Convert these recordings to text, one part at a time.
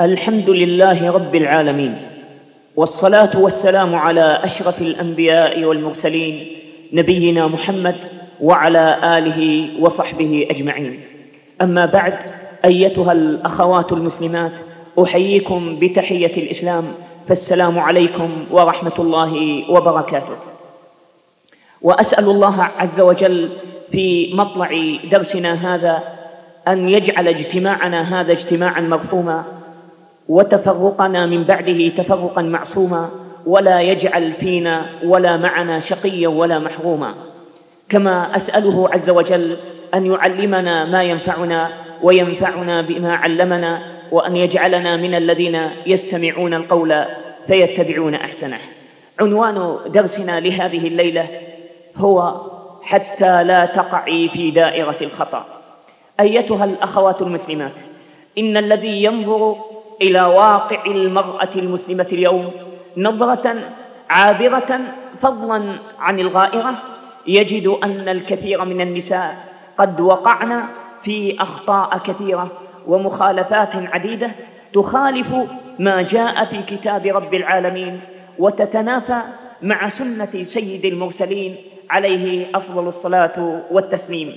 الحمد لله رب العالمين، والصلاة والسلام على أشرف الأنبياء والمرسلين نبينا محمد وعلى آله وصحبه أجمعين. أما بعد، أيتها الأخوات المسلمات، أحييكم بتحية الإسلام، فالسلام عليكم ورحمة الله وبركاته. وأسأل الله عز وجل في مطلع درسنا هذا أن يجعل اجتماعنا هذا اجتماعا مرحوما، وتفرقنا من بعده تفرقا معصوما، ولا يجعل فينا ولا معنا شقيا ولا محروما. كما أسأله عز وجل أن يعلمنا ما ينفعنا وينفعنا بما علمنا، وأن يجعلنا من الذين يستمعون القول فيتبعون أحسنه. عنوان درسنا لهذه الليلة هو حتى لا تقعي في دائرة الخطأ. أيتها الأخوات المسلمات، إن الذي ينظر إلى واقع المرأة المسلمة اليوم نظرة عابرة فضلا عن الغائرة يجد أن الكثير من النساء قد وقعن في أخطاء كثيرة ومخالفات عديدة تخالف ما جاء في كتاب رب العالمين، وتتنافى مع سنة سيد المرسلين عليه أفضل الصلاة والتسليم.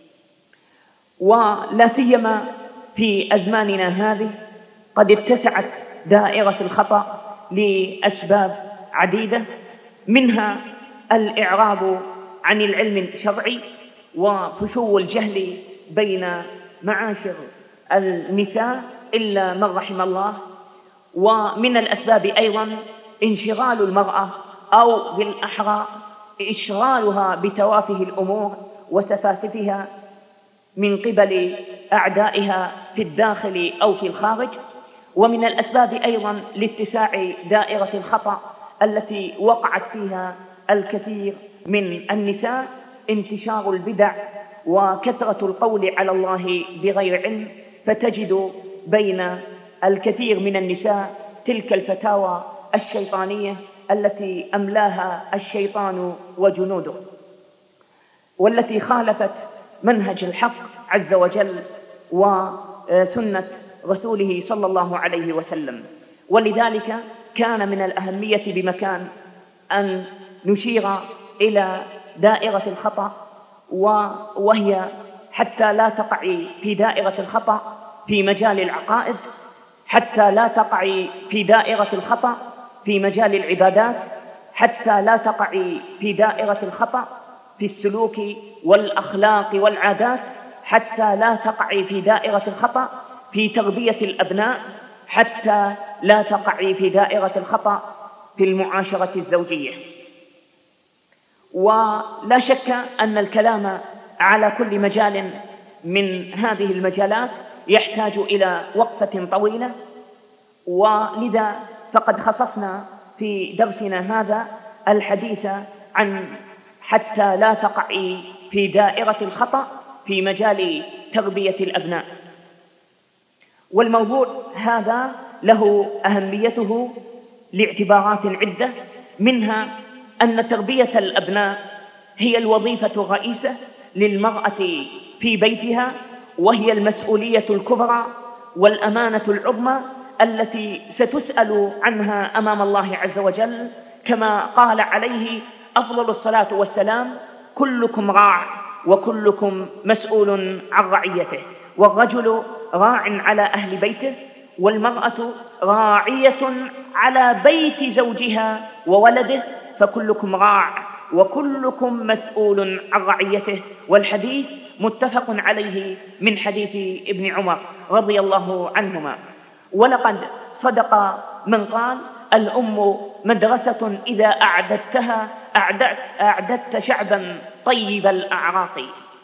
ولا سيما في أزماننا هذه قد اتسعت دائرة الخطأ لأسباب عديدة، منها الإعراض عن العلم الشرعي وفشو الجهل بين معاشر النساء إلا من رحم الله. ومن الأسباب أيضا انشغال المرأة، أو بالأحرى إشغالها بتوافه الأمور وسفاسفها من قبل أعدائها في الداخل أو في الخارج. ومن الأسباب أيضا لاتساع دائرة الخطأ التي وقعت فيها الكثير من النساء انتشار البدع وكثرة القول على الله بغير علم، فتجد بين الكثير من النساء تلك الفتاوى الشيطانية التي أملاها الشيطان وجنوده، والتي خالفت منهج الحق عز وجل وسنة رسوله صلى الله عليه وسلم. ولذلك كان من الأهمية بمكان أن نشير إلى دائرة الخطأ، وهي حتى لا تقعي في دائرة الخطأ في مجال العقائد، حتى لا تقعي في دائرة الخطأ في مجال العبادات، حتى لا تقعي في دائرة الخطأ في السلوك والأخلاق والعادات، حتى لا تقعي في دائرة الخطأ في تربية الأبناء، حتى لا تقعي في دائرة الخطأ في المعاشرة الزوجية. ولا شك أن الكلام على كل مجال من هذه المجالات يحتاج إلى وقفة طويلة، ولذا فقد خصصنا في درسنا هذا الحديث عن حتى لا تقعي في دائرة الخطأ في مجال تربية الأبناء. والموضوع هذا له أهميته لاعتبارات عدة، منها أن تربية الأبناء هي الوظيفة الرئيسة للمرأة في بيتها، وهي المسؤولية الكبرى والأمانة العظمى التي ستسأل عنها أمام الله عز وجل، كما قال عليه أفضل الصلاة والسلام: كلكم راع وكلكم مسؤول عن رعيته. والرجل راع على أهل بيته، والمرأة راعية على بيت زوجها وولده، فكلكم راع وكلكم مسؤول عن رعيته. والحديث متفق عليه من حديث ابن عمر رضي الله عنهما. ولقد صدق من قال: الأم مدرسة إذا أعددتها أعددت شعبا طيب الأعراق.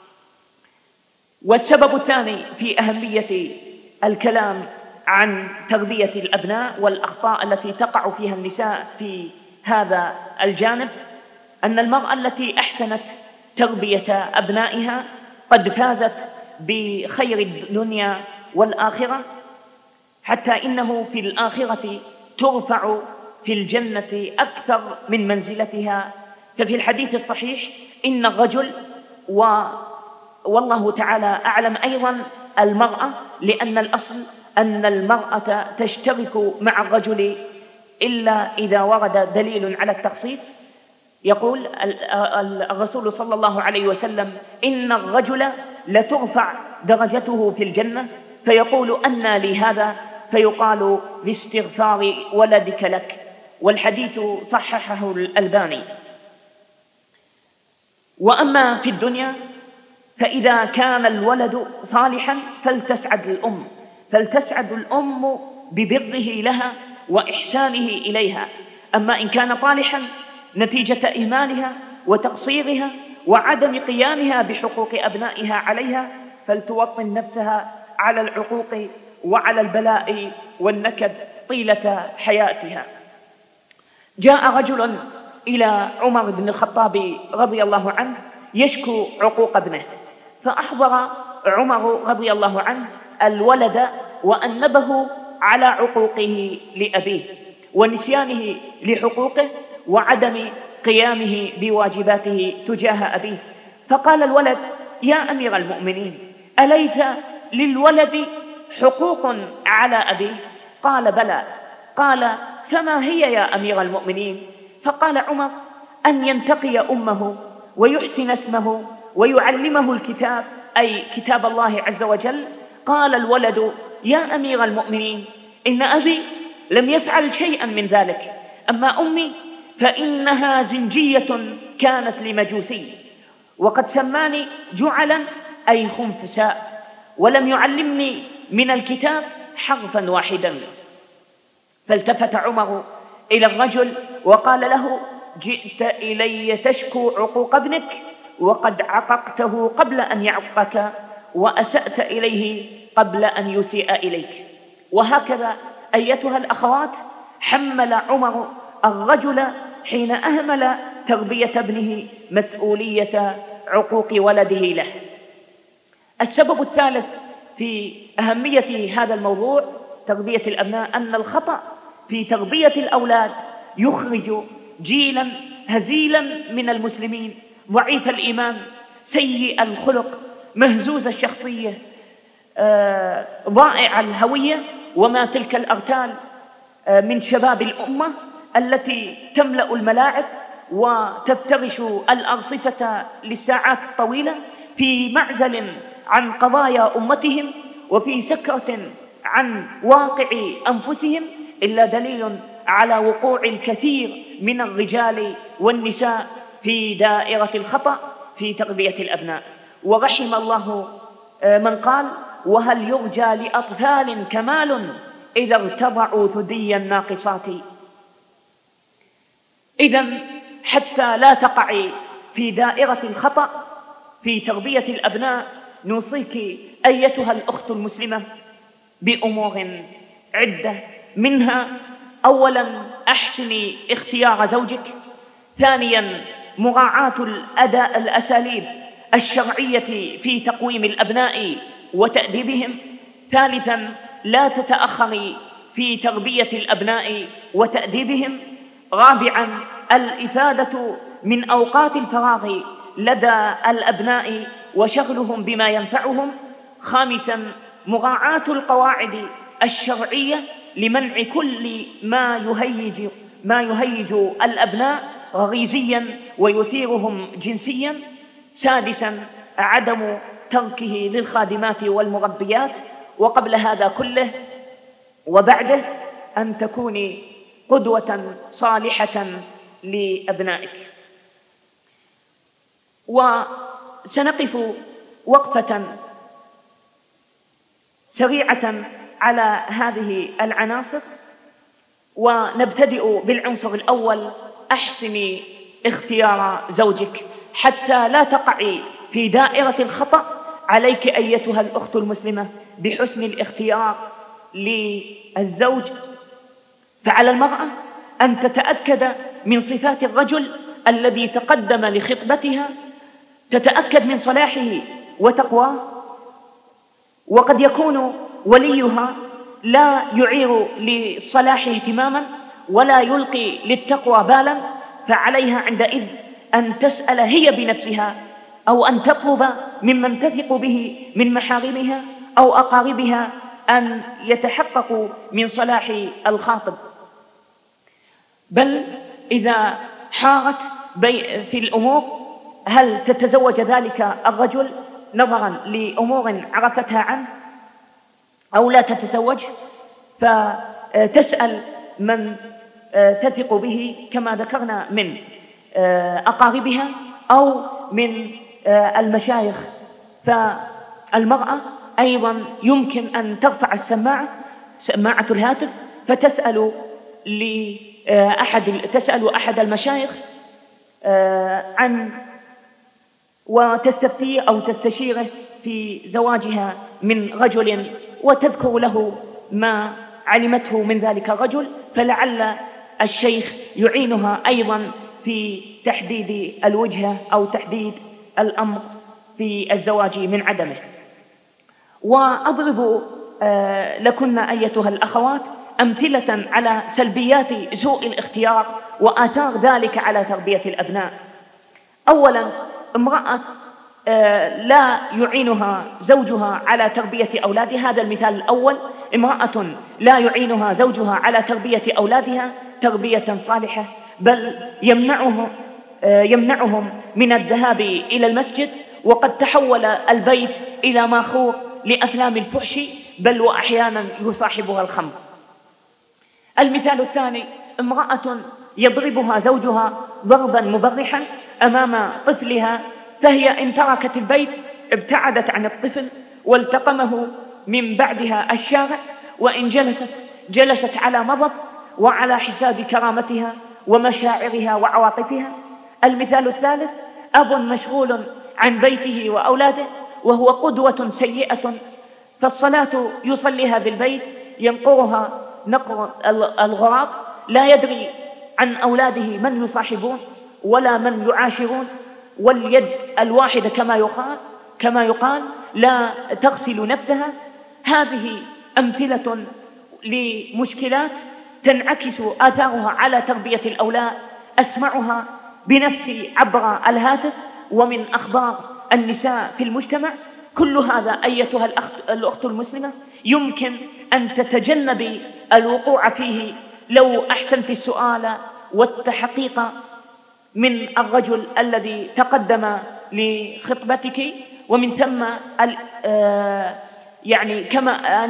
والسبب الثاني في أهمية الكلام عن تربية الأبناء والأخطاء التي تقع فيها النساء في هذا الجانب أن المرأة التي أحسنت تربية أبنائها قد فازت بخير الدنيا والآخرة، حتى إنه في الآخرة ترفع في الجنة أكثر من منزلتها. ففي الحديث الصحيح إن الرجل والله تعالى أعلم أيضا المرأة، لأن الأصل أن المرأة تشترك مع الرجل إلا إذا ورد دليل على التخصيص. يقول الرسول صلى الله عليه وسلم: إن الرجل لترفع درجته في الجنة، فيقول: أنى لي هذا؟ فيقال: باستغفار ولدك لك. والحديث صححه الألباني. وأما في الدنيا فإذا كان الولد صالحا فلتسعد الأم ببره لها وإحسانه إليها. أما إن كان طالحا نتيجة إهمالها وتقصيرها وعدم قيامها بحقوق أبنائها عليها، فلتوطن نفسها على العقوق وعلى البلاء والنكد طيلة حياتها. جاء رجل إلى عمر بن الخطاب رضي الله عنه يشكو عقوق ابنه، فأحضر عمر رضي الله عنه الولد وأنبه على عقوقه لأبيه ونسيانه لحقوقه وعدم قيامه بواجباته تجاه أبيه. فقال الولد: يا أمير المؤمنين، أليس للولد حقوق على أبيه؟ قال: بلى. قال: فما هي يا أمير المؤمنين؟ فقال عمر: أن ينتقي أمه ويحسن اسمه ويعلمه الكتاب، أي كتاب الله عز وجل. قال الولد: يا أمير المؤمنين، إن أبي لم يفعل شيئا من ذلك، أما أمي فإنها زنجية كانت لمجوسي، وقد سماني جعلا أي خنفساء، ولم يعلمني من الكتاب حرفا واحدا. فالتفت عمر إلى الرجل وقال له: جئت إلي تشكو عقوق ابنك، وقد عققته قبل أن يعقك، وأسأت إليه قبل أن يسيء إليك. وهكذا أيتها الأخوات حمل عمر الرجل حين أهمل تربية ابنه مسؤولية عقوق ولده له. السبب الثالث في أهمية هذا الموضوع تربية الأبناء أن الخطأ في تربية الأولاد يخرج جيلا هزيلا من المسلمين، ضعيف الإيمان، سيء الخلق، مهزوز الشخصية، ضائع الهوية. وما تلك الأغتال من شباب الأمة التي تملأ الملاعب وتفترش الأرصفة للساعات الطويلة في معزل عن قضايا أمتهم وفي سكرة عن واقع أنفسهم، إلا دليل على وقوع الكثير من الرجال والنساء في دائرة الخطأ في تربية الأبناء. ورحم الله من قال: وهل يرجى لأطفال كمال إذا ارتضعوا ثدي الناقصات. إذن حتى لا تقعي في دائرة الخطأ في تربية الأبناء نوصيك أيتها الأخت المسلمة بأمور عدة، منها: أولا أحسني اختيار زوجك، ثانيا مراعاة الأساليب الشرعية في تقويم الأبناء وتأديبهم، ثالثا لا تتأخري في تربية الأبناء وتأديبهم، رابعا الإفادة من أوقات الفراغ لدى الأبناء وشغلهم بما ينفعهم، خامسا مراعاة القواعد الشرعية لمنع كل ما يهيج الأبناء غريزيا ويثيرهم جنسيا، سادسا عدم تركه للخادمات والمربيات. وقبل هذا كله وبعده أن تكوني قدوة صالحة لأبنائك. وسنقف وقفة سريعة على هذه العناصر، ونبتدئ بالعنصر الأول: أحسني اختيار زوجك. حتى لا تقعي في دائرة الخطأ عليك أيتها الأخت المسلمة بحسن الاختيار للزوج. فعلى المرأة أن تتأكد من صفات الرجل الذي تقدم لخطبتها، تتأكد من صلاحه وتقواه. وقد يكون وليها لا يعير للصلاح اهتماما ولا يلقي للتقوى بالا، فعليها عندئذ أن تسأل هي بنفسها أو أن تطلب ممن تثق به من محارمها أو أقاربها أن يتحققوا من صلاح الخاطب، بل إذا حارت في الأمور هل تتزوج ذلك الرجل نظرا لأمور عرفتها عنه أو لا تتزوج، فتسأل من تثق به كما ذكرنا من أقاربها أو من المشايخ. فالمرأة أيضا يمكن أن ترفع سماعة الهاتف فتسأل أحد المشايخ عن وتستفتيه أو تستشيره في زواجها من رجل، وتذكر له ما علمته من ذلك الرجل، فلعل الشيخ يعينها أيضا في تحديد الوجهة أو تحديد الأمر في الزواج من عدمه. وأضرب لكن أيتها الأخوات أمثلة على سلبيات سوء الاختيار وآثار ذلك على تربية الأبناء. أولا، امرأة لا يعينها زوجها على تربية أولادها. هذا المثال الأول، امرأة لا يعينها زوجها على تربية أولادها تربية صالحة، بل يمنعهم من الذهاب إلى المسجد، وقد تحول البيت إلى ماخور لأفلام الفحش، بل وأحيانا يصاحبها الخمر. المثال الثاني، امرأة يضربها زوجها ضربا مبرحا أمام طفلها، فهي إن تركت البيت ابتعدت عن الطفل والتقمه من بعدها الشارع، وإن جلست على مضض وعلى حساب كرامتها ومشاعرها وعواطفها. المثال الثالث، أب مشغول عن بيته وأولاده وهو قدوة سيئة، فالصلاة يصليها بالبيت ينقرها نقر الغراب، لا يدري عن أولاده من يصاحبون ولا من يعاشرون، واليد الواحدة كما يقال لا تغسل نفسها. هذه أمثلة لمشكلات تنعكس آثارها على تربية الأولاد، أسمعها بنفسي عبر الهاتف ومن أخبار النساء في المجتمع. كل هذا أيتها الأخت المسلمة يمكن أن تتجنبي الوقوع فيه لو أحسنت السؤال والتحقيق من الرجل الذي تقدم لخطبتك، ومن ثم يعني كما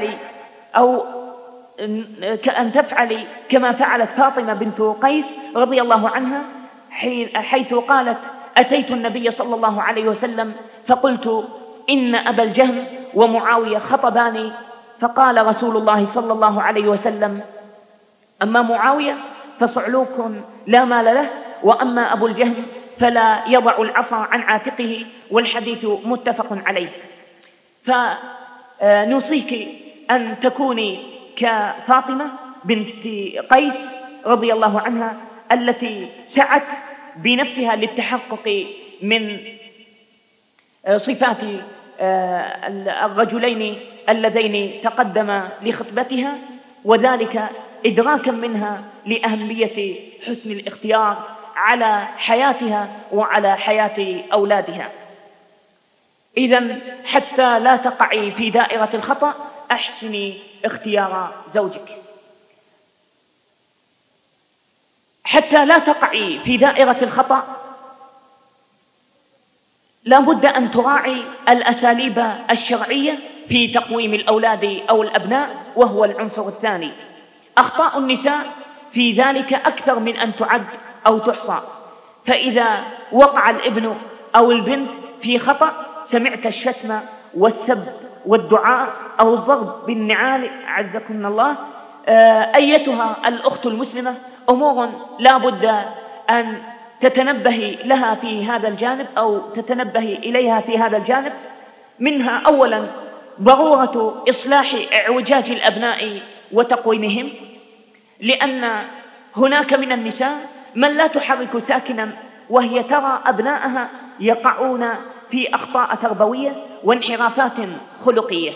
أن تفعلي كما فعلت فاطمة بنت قيس رضي الله عنها، حيث قالت: أتيت النبي صلى الله عليه وسلم فقلت إن أبا الجهم ومعاوية خطباني، فقال رسول الله صلى الله عليه وسلم: أما معاوية فصعلوك لا مال له، وأما أبو الجهم فلا يضع العصا عن عاتقه، والحديث متفق عليه. فنوصيك أن تكوني كفاطمة بنت قيس رضي الله عنها التي سعت بنفسها للتحقق من صفات الرجلين اللذين تقدما لخطبتها، وذلك إدراكا منها لأهمية حسن الاختيار على حياتها وعلى حياة أولادها. إذن حتى لا تقعي في دائرة الخطأ أحسني اختيار زوجك. حتى لا تقعي في دائرة الخطأ لا بد أن تراعي الأساليب الشرعية في تقويم الأولاد أو الأبناء، وهو العنصر الثاني. أخطاء النساء في ذلك أكثر من أن تعد أو تحصى، فإذا وقع الابن أو البنت في خطأ سمعت الشتم والسب والدعاء أو الضرب بالنعال عزكم الله، أيتها الأخت المسلمة أمور لا بد أن تتنبهي لها في هذا الجانب أو تتنبهي إليها في هذا الجانب. منها أولا ضرورة إصلاح اعوجاج الأبناء وتقويمهم، لأن هناك من النساء من لا تحرك ساكنا وهي ترى أبنائها يقعون في أخطاء تربوية وانحرافات خلقية.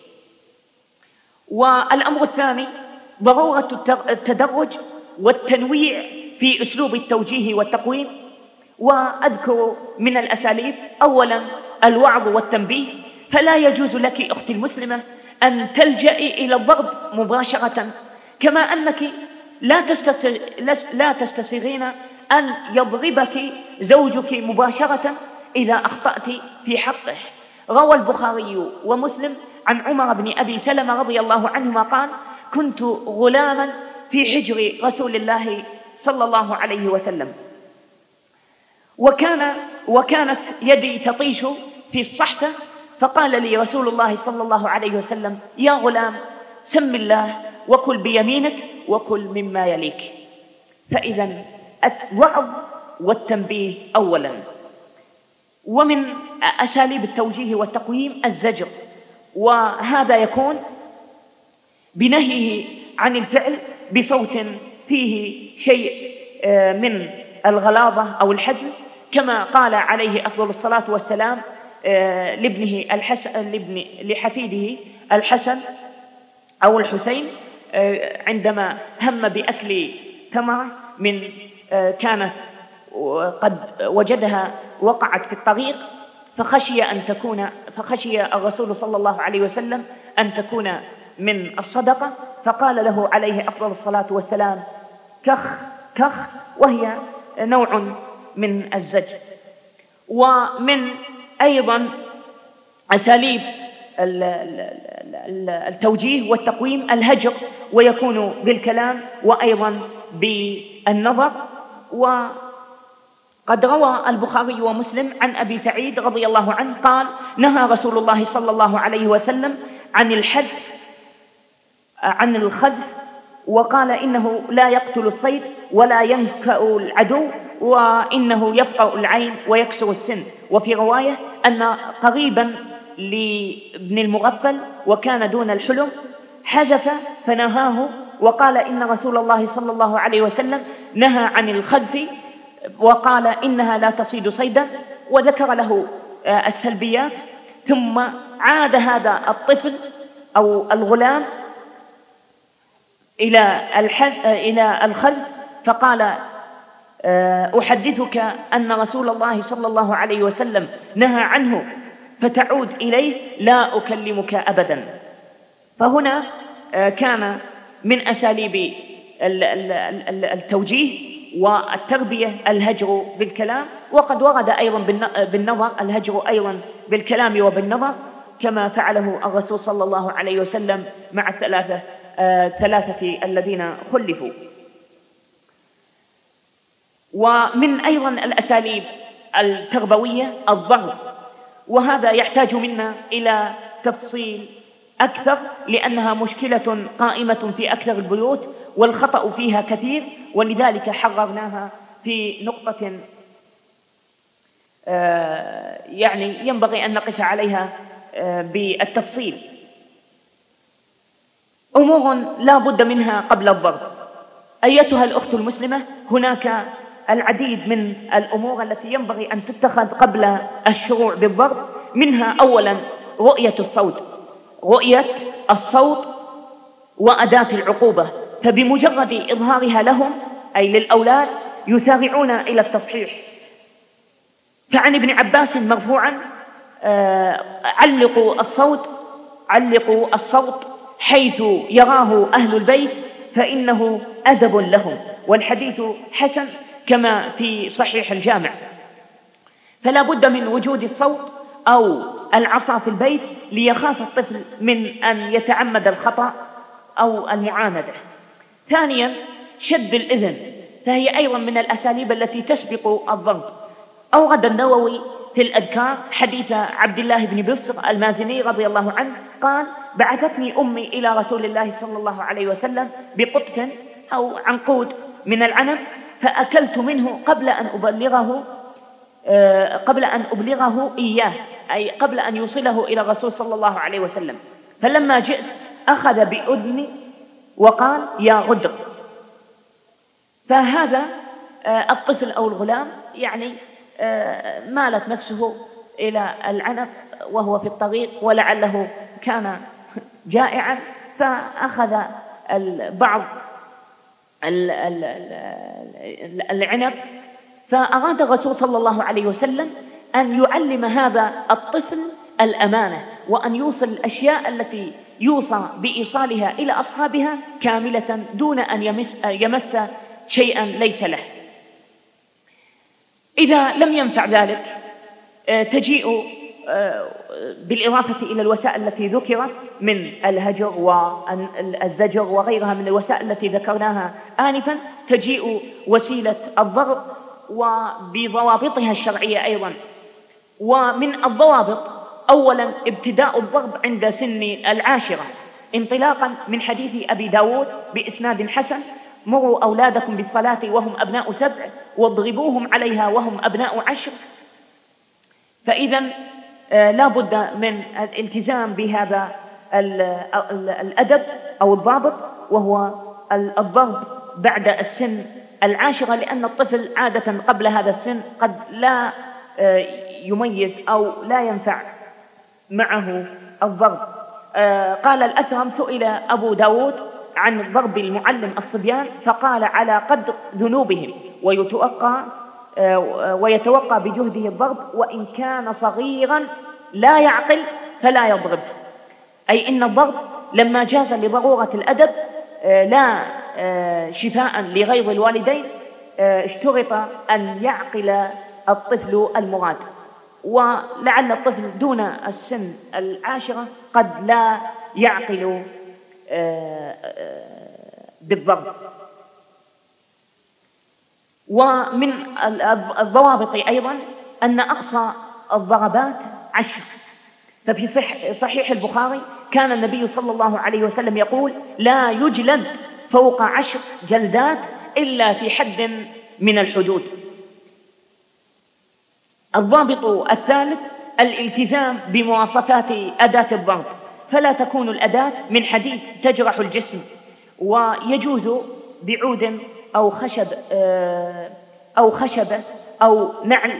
والأمر الثاني ضرورة التدرج والتنويع في أسلوب التوجيه والتقويم. وأذكر من الأساليب أولا الوعظ والتنبيه، فلا يجوز لك أختي المسلمة أن تلجئي إلى الضرب مباشرة، كما أنك لا تستسيغين أن يضربك زوجك مباشرة إذا أخطأت في حقه. روى البخاري ومسلم عن عمر بن أبي سلمة رضي الله عنهما قال: كنت غلاما في حجر رسول الله صلى الله عليه وسلم، وكانت يدي تطيش في الصحفة، فقال لي رسول الله صلى الله عليه وسلم: يا غلام، سم الله وكل بيمينك وكل مما يليك. فإذا الوعظ والتنبيه أولا. ومن أساليب التوجيه والتقويم الزجر، وهذا يكون بنهيه عن الفعل بصوت فيه شيء من الغلاظة أو الحزم، كما قال عليه أفضل الصلاة والسلام لحفيده الحسن أو الحسين عندما هم بأكل تمرة كانت قد وجدها وقعت في الطريق، فخشي الرسول صلى الله عليه وسلم أن تكون من الصدقة، فقال له عليه أفضل الصلاة والسلام: كخ كخ، وهي نوع من الزجر. ومن أيضا أساليب التوجيه والتقويم الهجر، ويكون بالكلام وأيضا بالنظر. وقد روى البخاري ومسلم عن أبي سعيد رضي الله عنه قال: نهى رسول الله صلى الله عليه وسلم عن الخذف، وقال: إنه لا يقتل الصيد ولا ينكأ العدو، وإنه يفقع العين ويكسر السن. وفي رواية أن قريبا لابن المغفل وكان دون الحلم حذف فنهاه، وقال: إن رسول الله صلى الله عليه وسلم نهى عن الخذف، وقال: إنها لا تصيد صيدا، وذكر له السلبيات. ثم عاد هذا الطفل أو الغلام إلى الخذف، فقال: أحدثك أن رسول الله صلى الله عليه وسلم نهى عنه، فتعود إليه لا أكلمك أبدا. فهنا كان من أساليب التوجيه والتربية الهجر بالكلام، وقد ورد أيضا بالنظر الهجر أيضا بالكلام وبالنظر، كما فعله الرسول صلى الله عليه وسلم مع الثلاثة الذين خلفوا. ومن أيضا الأساليب التربوية الضرب، وهذا يحتاج منا إلى تفصيل أكثر، لأنها مشكلة قائمة في أكثر البيوت والخطأ فيها كثير، ولذلك حررناها في نقطة يعني ينبغي أن نقف عليها بالتفصيل. أمور لا بد منها قبل الضرب. أيتها الأخت المسلمة، هناك العديد من الأمور التي ينبغي أن تتخذ قبل الشروع بالضرب. منها أولا رؤية الصوت وأداة العقوبة، فبمجرد إظهارها لهم أي للأولاد يسارعون إلى التصحيح. فعن ابن عباس مرفوعا: علقوا الصوت حيث يراه أهل البيت فإنه أدب لهم. والحديث حسن كما في صحيح الجامع. فلا بد من وجود الصوت أو العصا في البيت ليخاف الطفل من أن يتعمد الخطأ أو المعاندة. ثانيا شد الإذن، فهي أيضا من الأساليب التي تسبق الضرب. أورد النووي في الأذكار حديث عبد الله بن بصر المازني رضي الله عنه قال: بعثتني أمي إلى رسول الله صلى الله عليه وسلم بقطف أو عنقود من العنب، فأكلت منه قبل أن أبلغه إياه، أي قبل أن يوصله إلى الرسول صلى الله عليه وسلم. فلما جئت أخذ بأذني وقال: يا غدر. فهذا الطفل أو الغلام يعني مالت نفسه إلى العنب وهو في الطريق، ولعله كان جائعا، فأخذ بعض العنب. فأراد الرسول صلى الله عليه وسلم أن يعلم هذا الطفل الأمانة، وأن يوصل الأشياء التي يوصى بإيصالها إلى أصحابها كاملة دون أن يمس شيئا ليس له. إذا لم ينفع ذلك تجيء بالإضافة إلى الوسائل التي ذكرت من الهجر والزجر وغيرها من الوسائل التي ذكرناها آنفا، تجيء وسيلة الضرب وبضوابطها الشرعية أيضا. ومن الضوابط أولا ابتداء الضرب عند سن 10 انطلاقا من حديث أبي داود بإسناد حسن: مروا أولادكم بالصلاة وهم أبناء 7 واضربوهم عليها وهم أبناء 10. فإذا لا بد من الالتزام بهذا الأدب أو الضابط، وهو الضرب بعد السن 10، لأن الطفل عادة قبل هذا السن قد لا يميز أو لا ينفع معه الضرب. قال الأثرم: سئل أبو داود عن ضرب المعلم الصبيان فقال: على قدر ذنوبهم، ويتوقع بجهده الضرب، وإن كان صغيرا لا يعقل فلا يضرب. أي إن الضرب لما جاز لضرورة الأدب لا شفاء لغيظ الوالدين اشترط أن يعقل الطفل المراد، ولعل الطفل دون السن 10 قد لا يعقل بالضرب. ومن الضوابط أيضا أن أقصى الضربات 10. ففي صحيح البخاري كان النبي صلى الله عليه وسلم يقول: لا يجلد فوق 10 جلدات إلا في حد من الحدود. الضابط الثالث الالتزام بمواصفات أداة الضرب، فلا تكون الأداة من حديد تجرح الجسم، ويجوز بعود أو خشبة أو نعل.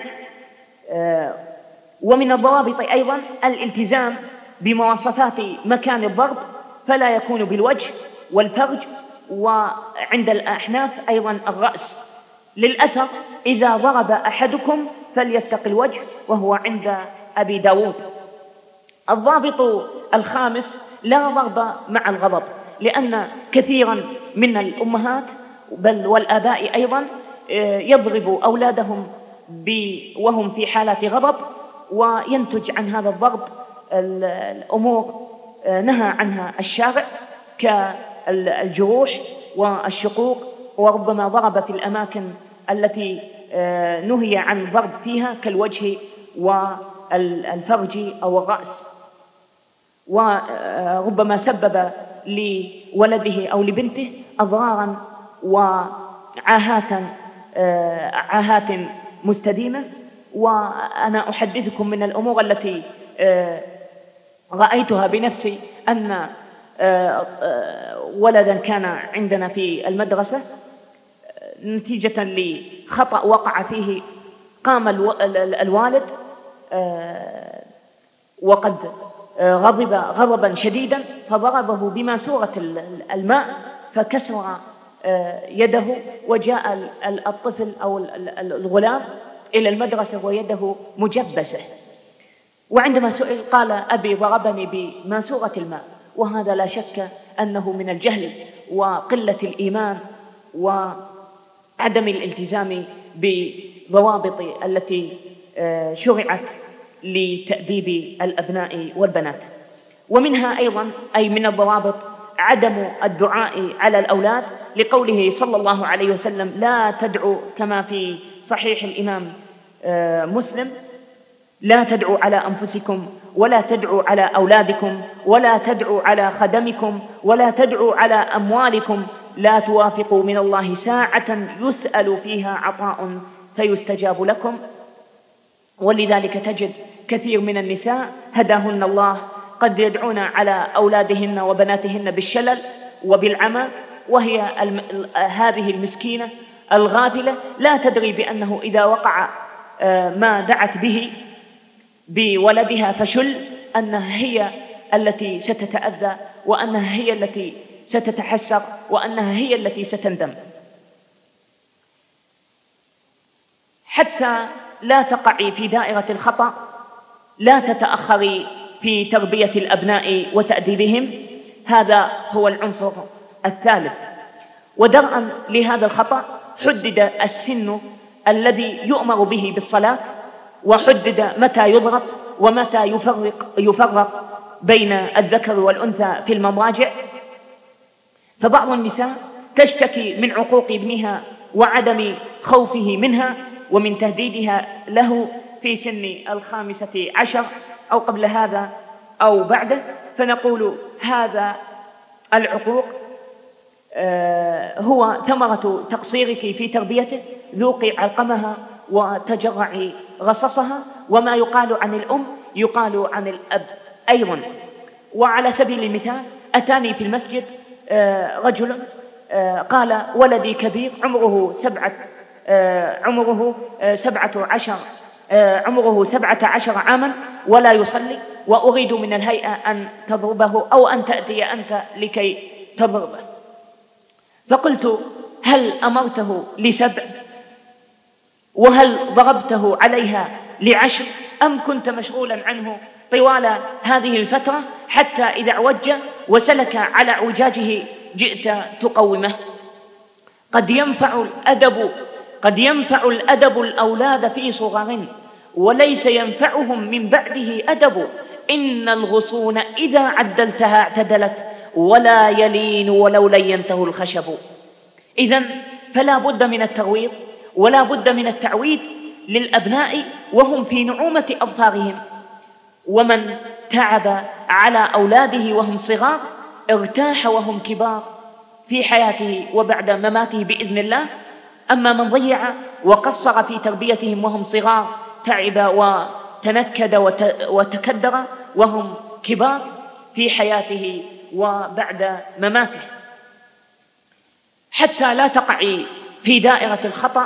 ومن الضوابط أيضا الالتزام بمواصفات مكان الضرب، فلا يكون بالوجه والفرج، وعند الأحناف أيضا الرأس. للأثر: إذا ضرب أحدكم فليتق الوجه، وهو عند أبي داود. الضابط الخامس لا ضرب مع الغضب، لأن كثيرا من الأمهات بل والآباء أيضا يضرب أولادهم وهم في حالة غضب، وينتج عن هذا الضرب الأمور نهى عنها الشارع كالجروح والشقوق، وربما ضرب في الأماكن التي نهي عن الضرب فيها كالوجه والفرج أو الرأس، وربما سبب لولده أو لبنته أضرارا وعاهات مستديمة. وأنا أحدثكم من الأمور التي رأيتها بنفسي، أن ولدا كان عندنا في المدرسة نتيجة لخطأ وقع فيه، قام الوالد وقد غضب غضبا شديدا فضربه بماسورة الماء فكسر يده، وجاء الطفل أو الغلام إلى المدرسة ويده مجبسة، وعندما سئل قال: أبي ضربني بماسورة الماء. وهذا لا شك أنه من الجهل وقلة الإيمان وعدم الالتزام بضوابط التي شرعت لتأديب الأبناء والبنات. ومنها أيضا أي من الضوابط عدم الدعاء على الأولاد، لقوله صلى الله عليه وسلم: لا تدعوا، كما في صحيح الإمام مسلم: لا تدعوا على أنفسكم، ولا تدعوا على أولادكم، ولا تدعوا على خدمكم، ولا تدعوا على أموالكم، لا توافقوا من الله ساعة يسأل فيها عطاء فيستجاب لكم. ولذلك تجد كثير من النساء هداهن الله قد يدعون على أولادهن وبناتهن بالشلل وبالعمى، وهي هذه المسكينة الغافلة لا تدري بأنه إذا وقع ما دعت به بولدها فشل أنها هي التي ستتأذى، وأنها هي التي ستتحسر، وأنها هي التي ستندم. حتى لا تقعي في دائرة الخطأ لا تتأخري في تربية الأبناء وتأديبهم، هذا هو العنصر الثالث. ودرءا لهذا الخطأ حدد السن الذي يؤمر به بالصلاة، وحدد متى يضرب ومتى يفرق بين الذكر والأنثى في المضاجع. فبعض النساء تشتكي من عقوق ابنها وعدم خوفه منها ومن تهديدها له في سن 15 أو قبل هذا أو بعده، فنقول هذا العقوق هو ثمرة تقصيرك في تربيته، ذوقي علقمها وتجرعي غصصها، وما يقال عن الأم يقال عن الأب أيضا. وعلى سبيل المثال أتاني في المسجد رجل قال ولدي كبير عمره 17 عاما ولا يصلي، وأريد من الهيئة أن تضربه أو أن تأتي أنت لكي تضربه. فقلت هل أمرته ل7 وهل ضربته عليها ل10 أم كنت مشغولا عنه طوال هذه الفترة حتى إذا اعوج وسلك على اعوجاجه جئت تقومه؟ قد ينفع الأدب الأولاد في صغر وليس ينفعهم من بعده أدب. إن الغصون إذا عدلتها اعتدلت ولا يلين ولو لينته الخشب. إذن فلا بد من الترويض ولا بد من التعويد للأبناء وهم في نعومة أظفارهم. ومن تعب على أولاده وهم صغار ارتاح وهم كبار في حياته وبعد مماته بإذن الله. أما من ضيع وقصر في تربيتهم وهم صغار تعب وتنكد وتكدر وهم كبار في حياته وبعد مماته. حتى لا تقعي في دائرة الخطأ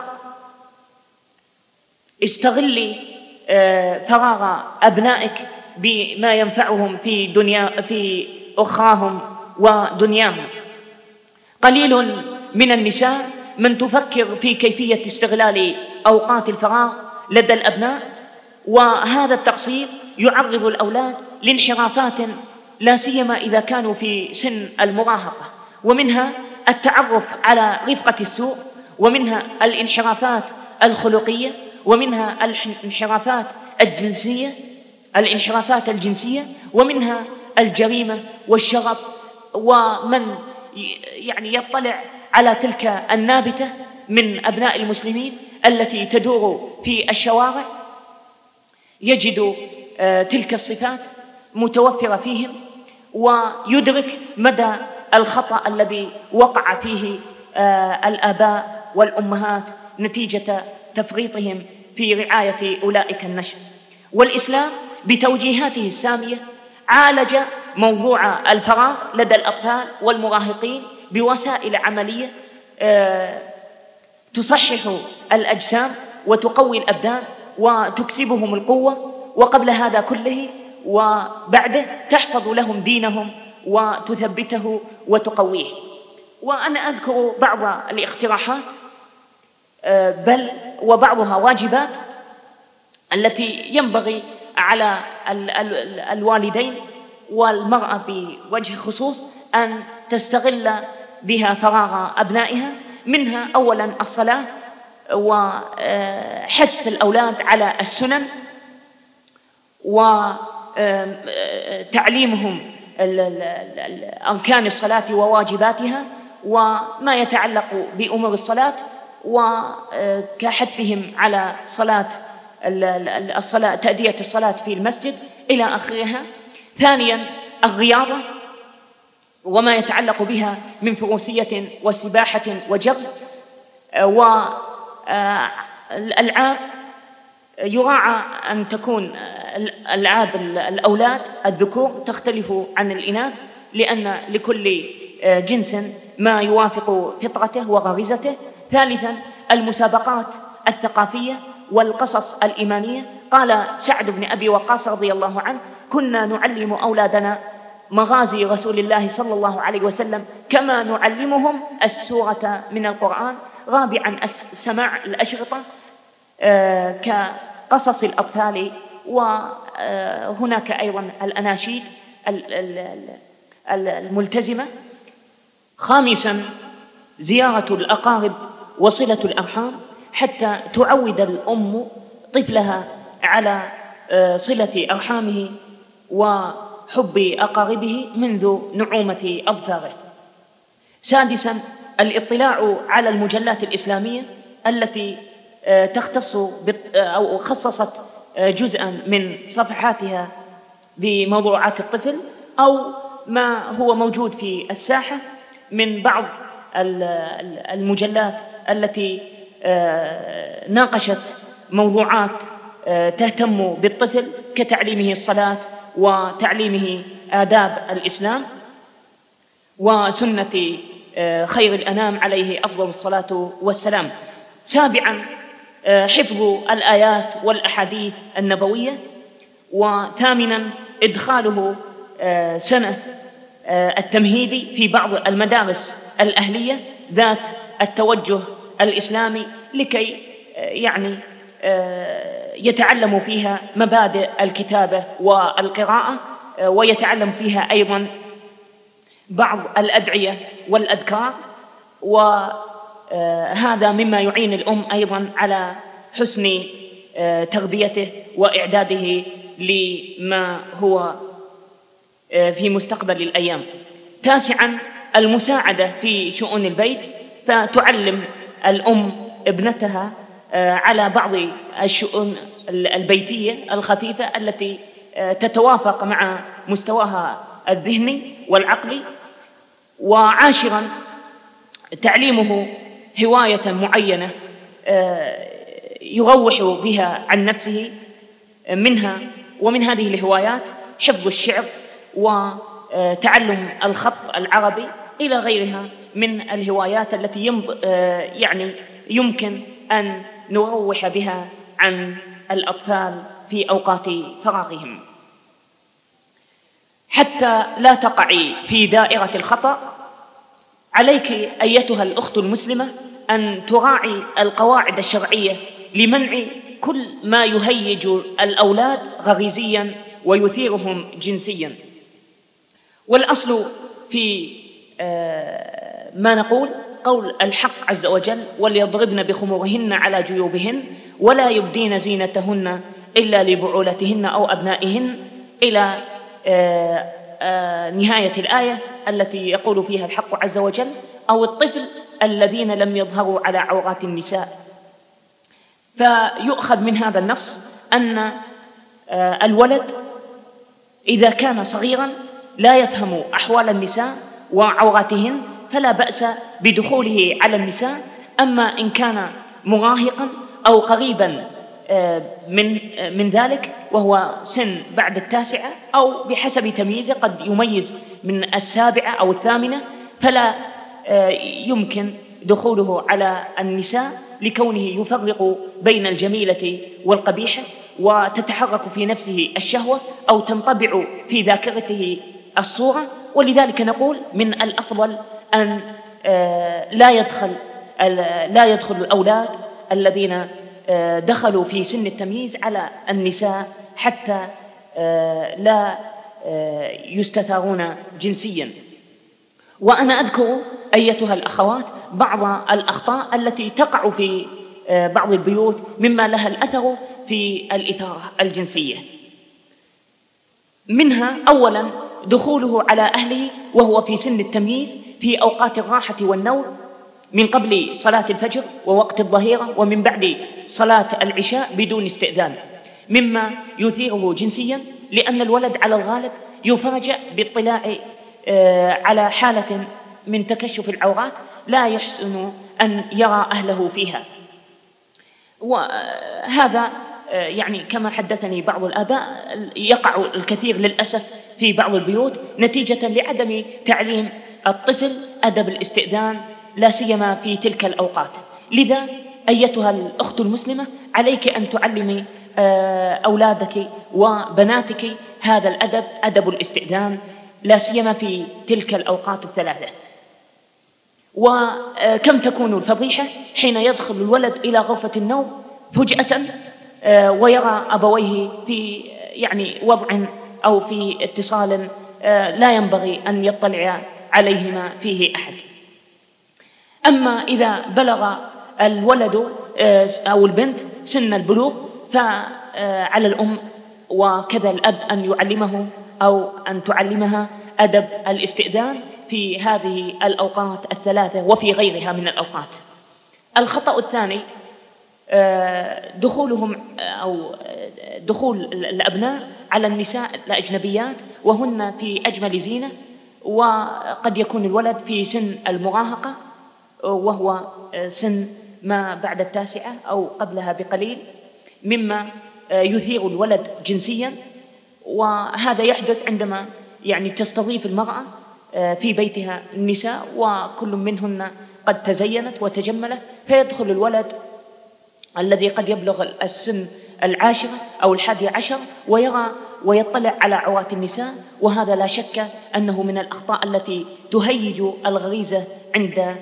استغلي فراغ أبنائك بما ينفعهم في أخراهم ودنياهم. قليل من النساء من تفكر في كيفية استغلال أوقات الفراغ لدى الأبناء، وهذا التقصير يعرض الأولاد لانحرافات لا سيما إذا كانوا في سن المراهقة، ومنها التعرف على رفقة السوء، ومنها الانحرافات الخلقية، ومنها الانحرافات الجنسية، ومنها الجريمة والشغب. ومن يطلع على تلك النابتة من أبناء المسلمين التي تدور في الشوارع يجد تلك الصفات متوفرة فيهم، ويدرك مدى الخطأ الذي وقع فيه الآباء والأمهات نتيجة تفريطهم في رعاية أولئك النشء. والإسلام بتوجيهاته السامية عالج موضوع الفراغ لدى الأطفال والمراهقين بوسائل عملية تصحح الأجسام وتقوي الأبدان وتكسبهم القوة، وقبل هذا كله وبعده تحفظ لهم دينهم وتثبته وتقويه. وأنا أذكر بعض الاقتراحات بل وبعضها واجبات التي ينبغي على الوالدين والمرأة بوجه خصوص أن تستغل بها فراغ أبنائها. منها أولا الصلاة وحث الأولاد على السنن وتعليمهم أركان الصلاة وواجباتها وما يتعلق بأمور الصلاة، وكحثهم على تأدية الصلاة في المسجد إلى آخرها. ثانيا الرياضة وما يتعلق بها من فروسية وسباحة وجر. والألعاب يراعى أن تكون ألعاب الأولاد الذكور تختلف عن الإناث، لأن لكل جنس ما يوافق فطرته وغريزته. ثالثا المسابقات الثقافية والقصص الإيمانية. قال سعد بن أبي وقاص رضي الله عنه: كنا نعلم أولادنا مغازي رسول الله صلى الله عليه وسلم كما نعلمهم السورة من القرآن. رابعا سماع الأشرطة كقصص الأطفال، وهناك أيضا الأناشيد الملتزمة. خامسا زيارة الأقارب وصلة الأرحام، حتى تعود الأم طفلها على صلة أرحامه وحب أقاربه منذ نعومة أظفاره. سادسا الاطلاع على المجلات الإسلامية التي تختص أو خصصت جزءا من صفحاتها بموضوعات الطفل، أو ما هو موجود في الساحة من بعض المجلات التي ناقشت موضوعات تهتم بالطفل كتعليمه الصلاة وتعليمه آداب الإسلام وسنة خير الأنام عليه أفضل الصلاة والسلام. سابعا حفظ الآيات والأحاديث النبوية. وثامنا إدخاله سنة التمهيدي في بعض المدارس الأهلية ذات التوجه الإسلامي لكي يتعلم فيها مبادئ الكتابة والقراءة، ويتعلم فيها أيضا بعض الأدعية والأذكار. وهذا مما يعين الأم أيضا على حسن تربيته وإعداده لما هو في مستقبل الأيام. تاسعا المساعدة في شؤون البيت، فتعلم الأم ابنتها على بعض الشؤون البيتية الخفيفة التي تتوافق مع مستواها الذهني والعقلي. وعاشرا تعليمه هواية معينة يروح بها عن نفسه، منها ومن هذه الهوايات حفظ الشعر وتعلم الخط العربي إلى غيرها من الهوايات التي يمكن أن نروح بها عن الأطفال في أوقات فراغهم. حتى لا تقعي في دائرة الخطأ، عليك أيتها الأخت المسلمة أن تراعي القواعد الشرعية لمنع كل ما يهيج الأولاد غريزيا ويثيرهم جنسيا. والأصل في ما نقول قول الحق عز وجل: وليضربن بخمورهن على جيوبهن ولا يبدين زينتهن إلا لبعولتهن أو أبنائهن، إلى نهاية الآية التي يقول فيها الحق عز وجل: أو الطفل الذين لم يظهروا على عورات النساء. فيؤخذ من هذا النص أن الولد إذا كان صغيرا لا يفهم أحوال النساء وعوراتهن فلا بأس بدخوله على النساء. أما إن كان مراهقا أو قريبا من ذلك وهو سن بعد 9 أو بحسب تمييزه قد يميز من 7 أو 8، فلا يمكن دخوله على النساء لكونه يفرق بين الجميلة والقبيحة، وتتحرك في نفسه الشهوة أو تنطبع في ذاكرته الصورة. ولذلك نقول من الأفضل أن لا يدخل الأولاد الذين دخلوا في سن التمييز على النساء حتى لا يستثارون جنسيا. وأنا أذكر أيتها الأخوات بعض الأخطاء التي تقع في بعض البيوت مما لها الأثر في الإثارة الجنسية. منها أولا دخوله على أهله وهو في سن التمييز في أوقات الراحة والنوم، من قبل صلاة الفجر ووقت الظهيرة ومن بعد صلاة العشاء بدون استئذان، مما يثيره جنسيا، لأن الولد على الغالب يفاجأ باطلاع على حالة من تكشف العورات لا يحسن أن يرى أهله فيها. وهذا كما حدثني بعض الآباء يقع الكثير للأسف في بعض البيوت نتيجة لعدم تعليم الطفل أدب الاستئذان لا سيما في تلك الأوقات. لذا أيتها الأخت المسلمة عليك أن تعلمي أولادك وبناتك هذا الأدب، أدب الاستئذان، لا سيما في تلك الأوقات الثلاثة. وكم تكون الفضيحة حين يدخل الولد إلى غرفة النوم فجأة ويرى أبويه في وضع أو في اتصال لا ينبغي أن يطلع عليهما فيه أحد. أما إذا بلغ الولد أو البنت سن البلوغ فعلى الأم وكذا الأب أن يعلمه أو أن تعلمها أدب الاستئذان في هذه الأوقات الثلاثة وفي غيرها من الأوقات. الخطأ الثاني دخولهم أو دخول الأبناء على النساء الأجنبيات وهن في أجمل زينة، وقد يكون الولد في سن المراهقة وهو سن ما بعد 9 أو قبلها بقليل، مما يثير الولد جنسيا. وهذا يحدث عندما تستضيف المرأة في بيتها النساء وكل منهن قد تزينت وتجملت، فيدخل الولد الذي قد يبلغ السن 10 أو 11 ويرى ويطلع على عورات النساء، وهذا لا شك أنه من الأخطاء التي تهيج الغريزة عند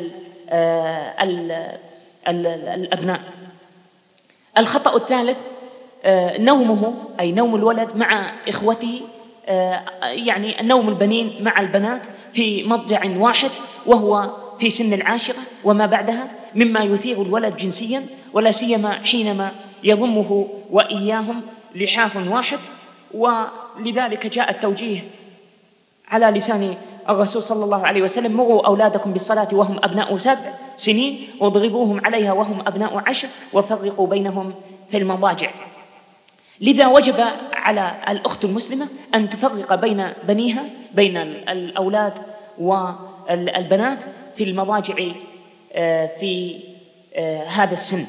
الأبناء. الخطأ الثالث نومه، أي نوم الولد مع إخوته، نوم البنين مع البنات في مضجع واحد وهو في سن 10 وما بعدها، مما يثير الولد جنسيا، ولا سيما حينما يضمه وإياهم لحاف واحد. ولذلك جاء التوجيه على لسان الرسول صلى الله عليه وسلم: مروا أولادكم بالصلاة وهم أبناء 7 سنين واضربوهم عليها وهم أبناء 10 وفرقوا بينهم في المضاجع. لذا وجب على الأخت المسلمة أن تفرق بين بنيها، بين الأولاد والبنات في المضاجع في هذا السن.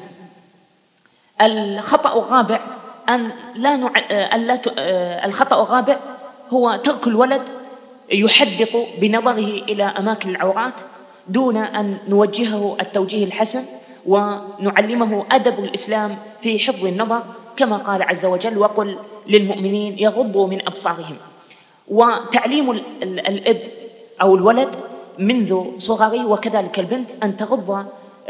الخطأ الرابع الخطأ الرابع هو ترك الولد يحدق بنظره إلى أماكن العورات دون أن نوجهه التوجيه الحسن ونعلمه أدب الإسلام في حفظ النظر، كما قال عز وجل: وقل للمؤمنين يغضوا من أبصارهم. وتعليم الأب أو الولد منذ صغره وكذلك البنت أن تغض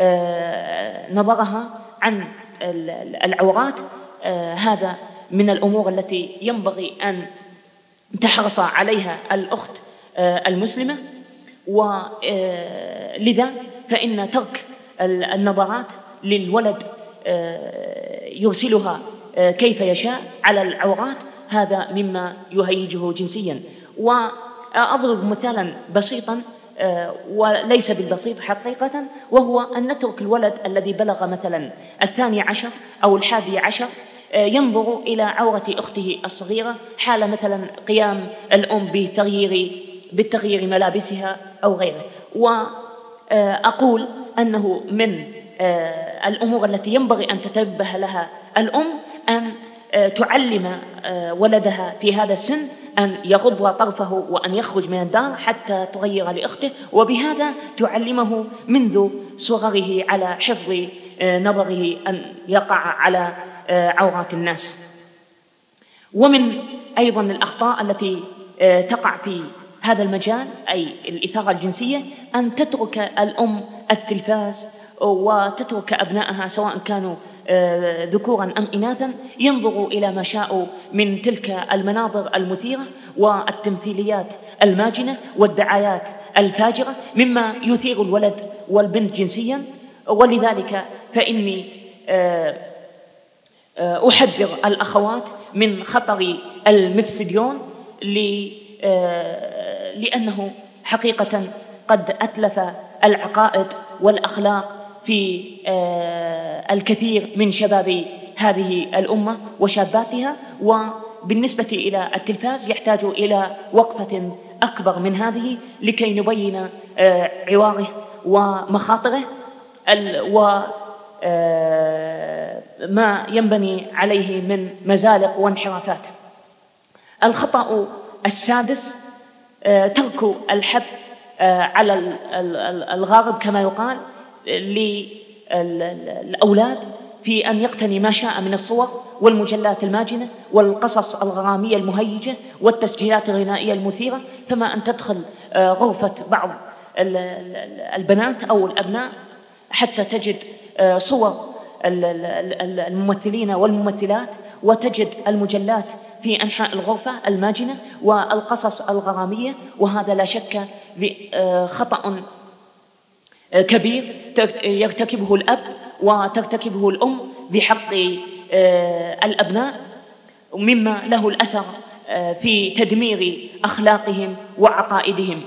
نظرها عن العورات، هذا من الأمور التي ينبغي أن تحرص عليها الأخت المسلمة. ولذا فإن ترك النظرات للولد يرسلها كيف يشاء على العورات هذا مما يهيجه جنسيا. وأضرب مثالا بسيطا وليس بالبسيط حقيقة، وهو أن نترك الولد الذي بلغ مثلا 12 أو 11 ينظر إلى عورة أخته الصغيرة حال مثلا قيام الأم بالتغيير ملابسها أو غيره. وأقول أنه من الأمور التي ينبغي أن تتنبه لها الأم أن تعلم ولدها في هذا السن أن يغض طرفه وأن يخرج من الدار حتى تغير لأخته، وبهذا تعلمه منذ صغره على حفظ نظره أن يقع على عورات الناس. ومن أيضا الأخطاء التي تقع في هذا المجال أي الإثارة الجنسية أن تترك الأم التلفاز وتترك أبنائها سواء كانوا ذكورا أم إناثا ينظروا إلى ما شاءوا من تلك المناظر المثيرة والتمثيليات الماجنة والدعايات الفاجرة، مما يثير الولد والبنت جنسيا. ولذلك فإني أحذر الأخوات من خطر المفسديون لأنه حقيقة قد أتلف العقائد والأخلاق في الكثير من شباب هذه الأمة وشاباتها. وبالنسبة إلى التلفاز يحتاج إلى وقفة أكبر من هذه لكي نبين عواره ومخاطره وما ينبني عليه من مزالق وانحرافات. الخطأ السادس ترك الحث على الغارب كما يقال للأولاد في أن يقتني ما شاء من الصور والمجلات الماجنة والقصص الغرامية المهيجة والتسجيلات الغنائية المثيرة، كما أن تدخل غرفة بعض البنات أو الأبناء حتى تجد صور الممثلين والممثلات، وتجد المجلات في أنحاء الغرفة الماجنة والقصص الغرامية، وهذا لا شك خطأ كبير يرتكبه الأب وترتكبه الأم بحق الأبناء، مما له الأثر في تدمير أخلاقهم وعقائدهم.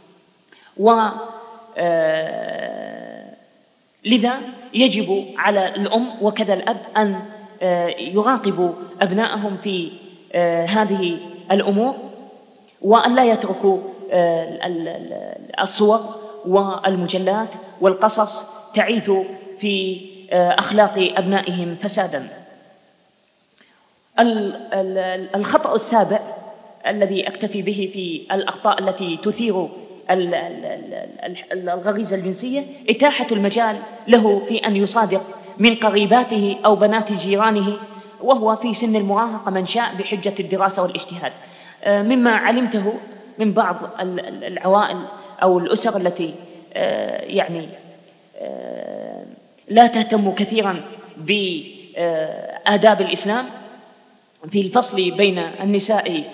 لذا يجب على الأم وكذا الأب أن يراقبوا أبنائهم في هذه الأمور، وأن لا يتركوا الصور والمجلات والقصص تعيث في أخلاق أبنائهم فسادا. الخطأ السابع الذي أكتفي به في الأخطاء التي تثير الغريزة الجنسية إتاحة المجال له في أن يصادق من قريباته أو بنات جيرانه وهو في سن المراهقة من شاء بحجة الدراسة والاجتهاد. مما علمته من بعض العوائل أو الأسر التي يعني لا تهتم كثيرا بآداب الإسلام في الفصل بين النساء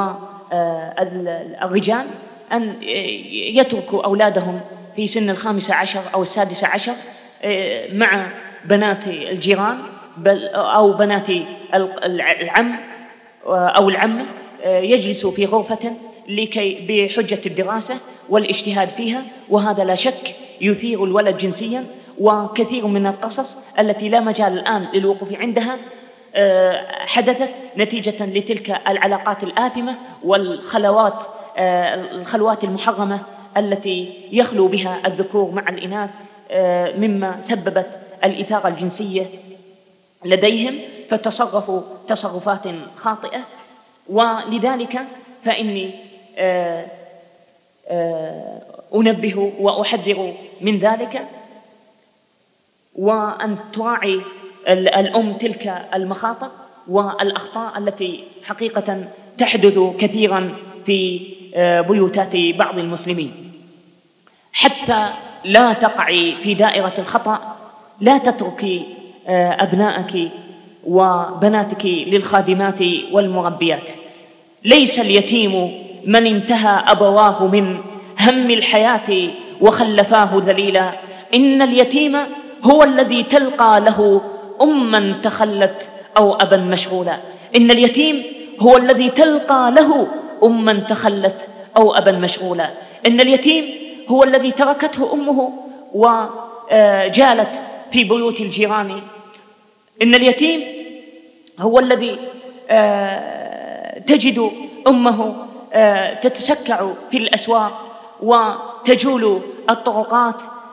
والرجال، أن يتركوا أولادهم في سن 15 أو 16 مع بنات الجيران أو بنات العم أو العمة، يجلسوا في غرفة بحجة الدراسة والاجتهاد فيها، وهذا لا شك يثير الولد جنسيا. وكثير من القصص التي لا مجال الآن للوقوف عندها حدثت نتيجة لتلك العلاقات الآثمة والخلوات المحرمة التي يخلو بها الذكور مع الإناث، مما سببت الإثارة الجنسية لديهم فتصرفوا تصرفات خاطئة. ولذلك فإني أنبه وأحذر من ذلك، وأن تراعي الأم تلك المخاطر والأخطاء التي حقيقة تحدث كثيرا في بيوتات بعض المسلمين. حتى لا تقعي في دائرة الخطأ لا تتركي أبنائك وبناتك للخادمات والمربيات. ليس اليتيم من انتهى أبواه من هم الحياة وخلفاه ذليلا، إن اليتيم هو الذي تلقى له أما تخلت أو أبا مشغولا. إن اليتيم هو الذي تلقى له أما تخلت أو أبا مشغولا. إن اليتيم هو الذي تركته أمه وجالت في بيوت الجيران. إن اليتيم هو الذي تجد أمه تتسكع في الأسواق وتجول الطرقات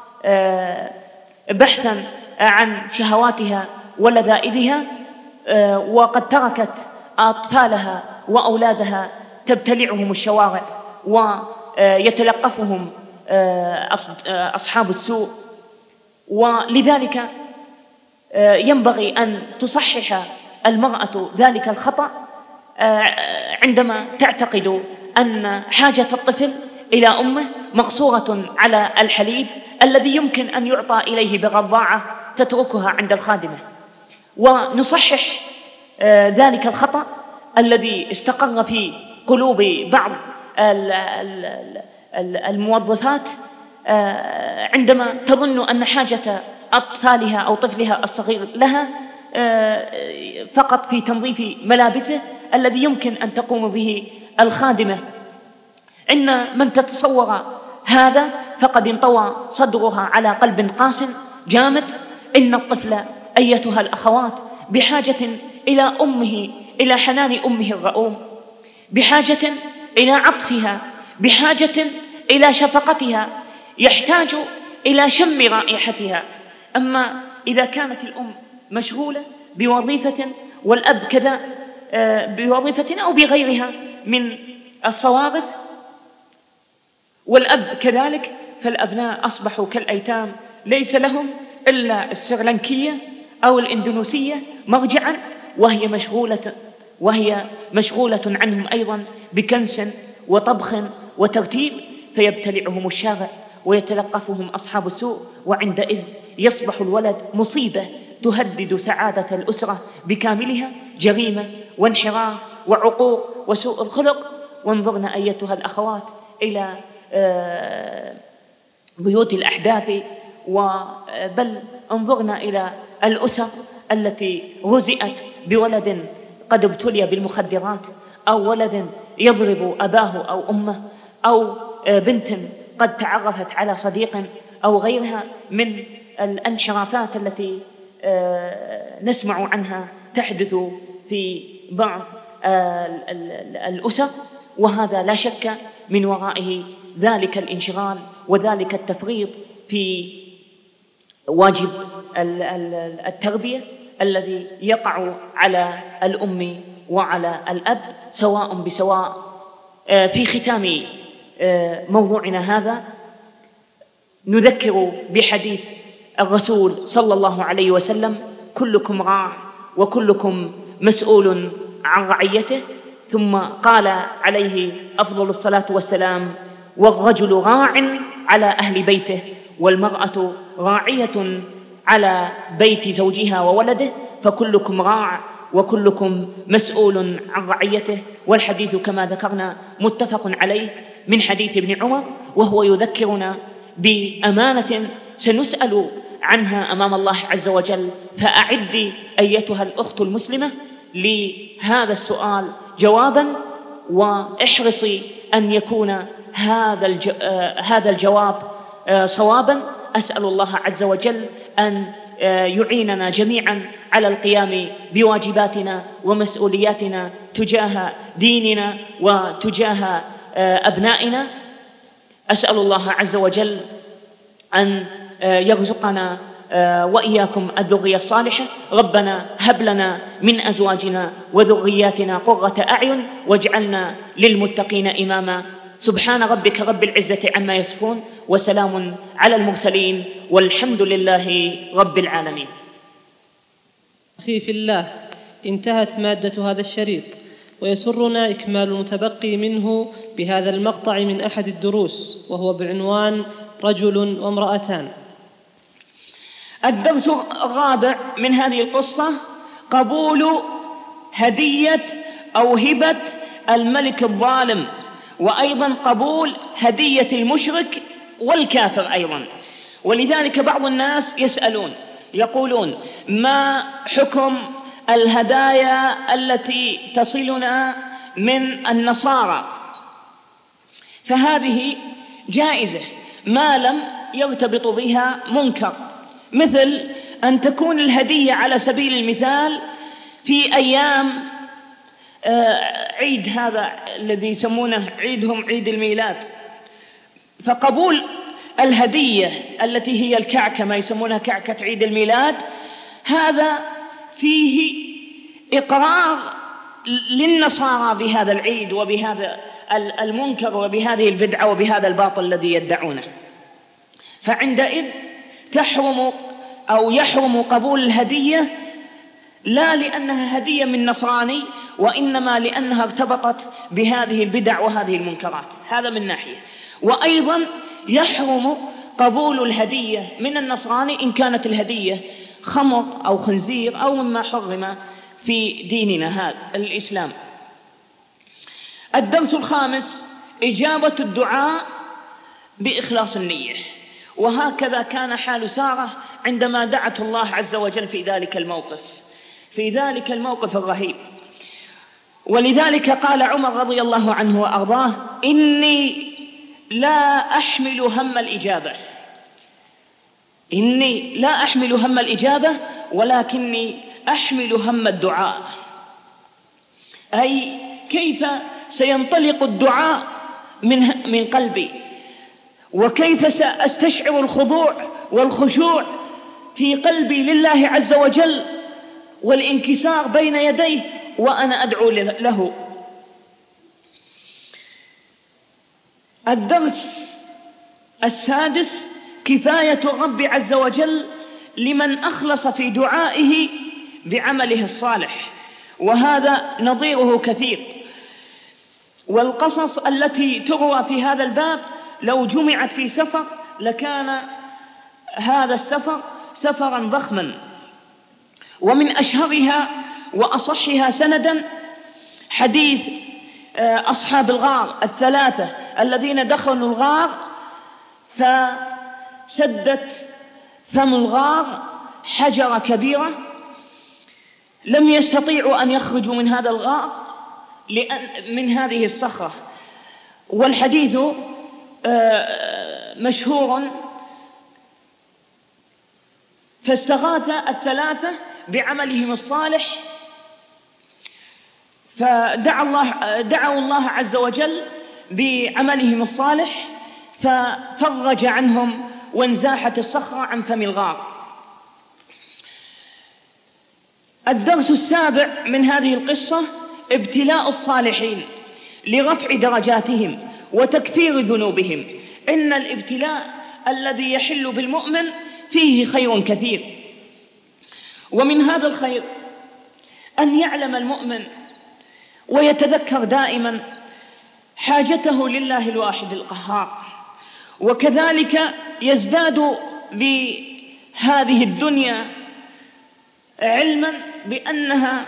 بحثا عن شهواتها ولذائذها، وقد تركت أطفالها وأولادها تبتلعهم الشوارع ويتلقفهم أصحاب السوء. ولذلك ينبغي أن تصحح المرأة ذلك الخطأ عندما تعتقد أن حاجة الطفل إلى أمه مقصورة على الحليب الذي يمكن أن يعطى إليه برضاعة تتركها عند الخادمة. ونصحح ذلك الخطأ الذي استقر في قلوب بعض الموظفات عندما تظن أن حاجة أطفالها أو طفلها الصغير لها فقط في تنظيف ملابسه الذي يمكن أن تقوم به الخادمة. إن من تتصور هذا فقد انطوى صدرها على قلب قاس جامد. إن الطفل أيتها الأخوات بحاجة إلى أمه، إلى حنان أمه الرؤوم، بحاجة إلى عطفها، بحاجة إلى شفقتها، يحتاج إلى شم رائحتها. أما إذا كانت الأم مشغولة بوظيفة والأب كذا بوظيفة أو بغيرها من الصوارف والأب كذلك، فالأبناء أصبحوا كالأيتام ليس لهم إلا السرلنكية أو الإندونيسية مرجعا، وهي مشغولة عنهم أيضا بكنس وطبخ وترتيب، فيبتلعهم الشارع ويتلقفهم أصحاب السوء. وعندئذ يصبح الولد مصيبة تهدد سعادة الأسرة بكاملها، جريمة وانحراف وعقوق وسوء الخلق. وانظرن أيتها الأخوات إلى بيوت الأحداث، بل انظرنا إلى الأسر التي رزئت بولد قد ابتلي بالمخدرات، أو ولد يضرب أباه أو أمه، أو بنت قد تعرفت على صديق أو غيرها من الانحرافات التي نسمع عنها تحدث في بعض الأسر. وهذا لا شك من ورائه ذلك الانشغال وذلك التفريط في واجب التربية الذي يقع على الأم وعلى الأب سواء بسواء. في ختام موضوعنا هذا نذكر بحديث الرسول صلى الله عليه وسلم: كلكم راع وكلكم مسؤول عن رعيته. ثم قال عليه أفضل الصلاة والسلام: والرجل راع على أهل بيته، والمرأة راعية على بيت زوجها وولده، فكلكم راع وكلكم مسؤول عن رعيته. والحديث كما ذكرنا متفق عليه من حديث ابن عمر، وهو يذكرنا بأمانة سنسأل عنها أمام الله عز وجل. فأعدي أيتها الأخت المسلمة لهذا السؤال جوابا، واحرصي أن يكون هذا الجواب صوابا. أسأل الله عز وجل أن يعيننا جميعا على القيام بواجباتنا ومسؤولياتنا تجاه ديننا وتجاه أبنائنا. أسأل الله عز وجل أن يرزقنا وإياكم الذرية الصالحة. ربنا هب لنا من أزواجنا وذرياتنا قرة أعين واجعلنا للمتقين إماما. سبحان ربك رب العزة عما يصفون، وسلام على المرسلين، والحمد لله رب العالمين. أخي في الله، انتهت مادة هذا الشريط، ويسرنا إكمال المتبقي منه بهذا المقطع من أحد الدروس، وهو بعنوان رجل وامرأتان. الدرس الرابع من هذه القصة: قبول هدية أو هبة الملك الظالم، وأيضا قبول هدية المشرك والكافر أيضا. ولذلك بعض الناس يسألون يقولون: ما حكم الهدايا التي تصلنا من النصارى؟ فهذه جائزة ما لم يرتبط بها منكر، مثل أن تكون الهدية على سبيل المثال في أيام عيد هذا الذي يسمونه عيدهم عيد الميلاد، فقبول الهدية التي هي الكعكة، ما يسمونها كعكة عيد الميلاد، هذا فيه إقرار للنصارى بهذا العيد وبهذا المنكر وبهذه البدعة وبهذا الباطل الذي يدعونه. فعندئذ يحرم قبول الهدية، لا لأنها هدية من نصراني، وإنما لأنها ارتبطت بهذه البدع وهذه المنكرات. هذا من ناحية. وأيضا يحرم قبول الهدية من النصراني إن كانت الهدية خمر أو خنزير أو مما حرم في ديننا هذا الإسلام. الدرس الخامس: إجابة الدعاء بإخلاص النية. وهكذا كان حال سارة عندما دعت الله عز وجل في ذلك الموقف الرهيب. ولذلك قال عمر رضي الله عنه وأرضاه: إني لا أحمل هم الإجابة ولكني أحمل هم الدعاء. أي كيف سينطلق الدعاء من قلبي، وكيف سأستشعر الخضوع والخشوع في قلبي لله عز وجل والانكسار بين يديه وأنا أدعو له. الدرس السادس: كفاية الرب عز وجل لمن أخلص في دعائه بعمله الصالح، وهذا نظيره كثير. والقصص التي تروى في هذا الباب لو جمعت في سفر لكان هذا السفر سفرا ضخما. ومن أشهرها وأصحها سندا حديث أصحاب الغار الثلاثة الذين دخلوا الغار فسدت فم الغار حجرة كبيرة، لم يستطيعوا أن يخرجوا من هذا الغار من هذه الصخرة. والحديث مشهور. فاستغاث الثلاثة بعملهم الصالح، فدعوا الله عز وجل بعملهم الصالح ففرج عنهم وانزاحت الصخرة عن فم الغار. الدرس السابع من هذه القصة ابتلاء الصالحين لرفع درجاتهم وتكفير ذنوبهم. إن الابتلاء الذي يحل بالمؤمن فيه خير كثير، ومن هذا الخير أن يعلم المؤمن ويتذكر دائما حاجته لله الواحد القهار، وكذلك يزداد بهذه الدنيا علما بأنها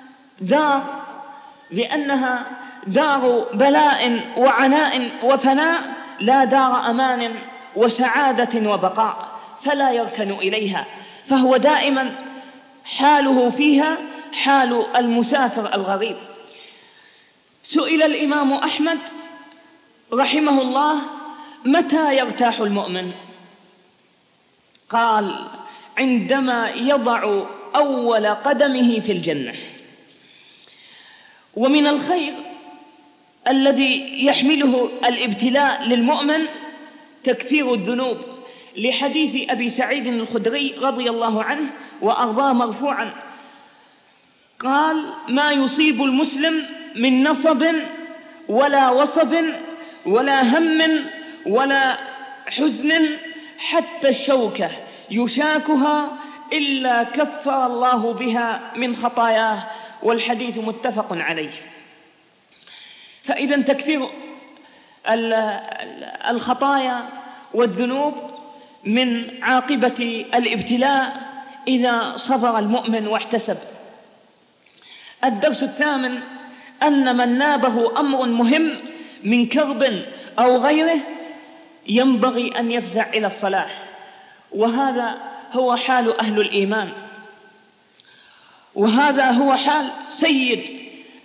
دار بلاء وعناء وفناء، لا دار أمان وسعادة وبقاء، فلا يركن إليها، فهو دائما حاله فيها حال المسافر الغريب. سئل الإمام أحمد رحمه الله: متى يرتاح المؤمن؟ قال: عندما يضع أول قدمه في الجنة. ومن الخير الذي يحمله الابتلاء للمؤمن تكفير الذنوب، لحديث أبي سعيد الخدري رضي الله عنه وأرضاه مرفوعا قال: ما يصيب المسلم من نصب ولا وصب ولا هم ولا حزن حتى الشوكة يشاكها إلا كفر الله بها من خطاياه. والحديث متفق عليه. فإذا تكفير الخطايا والذنوب من عاقبة الابتلاء إذا صبر المؤمن واحتسب. الدرس الثامن أن من نابه أمر مهم من كرب أو غيره ينبغي أن يفزع إلى الصلاح، وهذا هو حال أهل الإيمان، وهذا هو حال سيد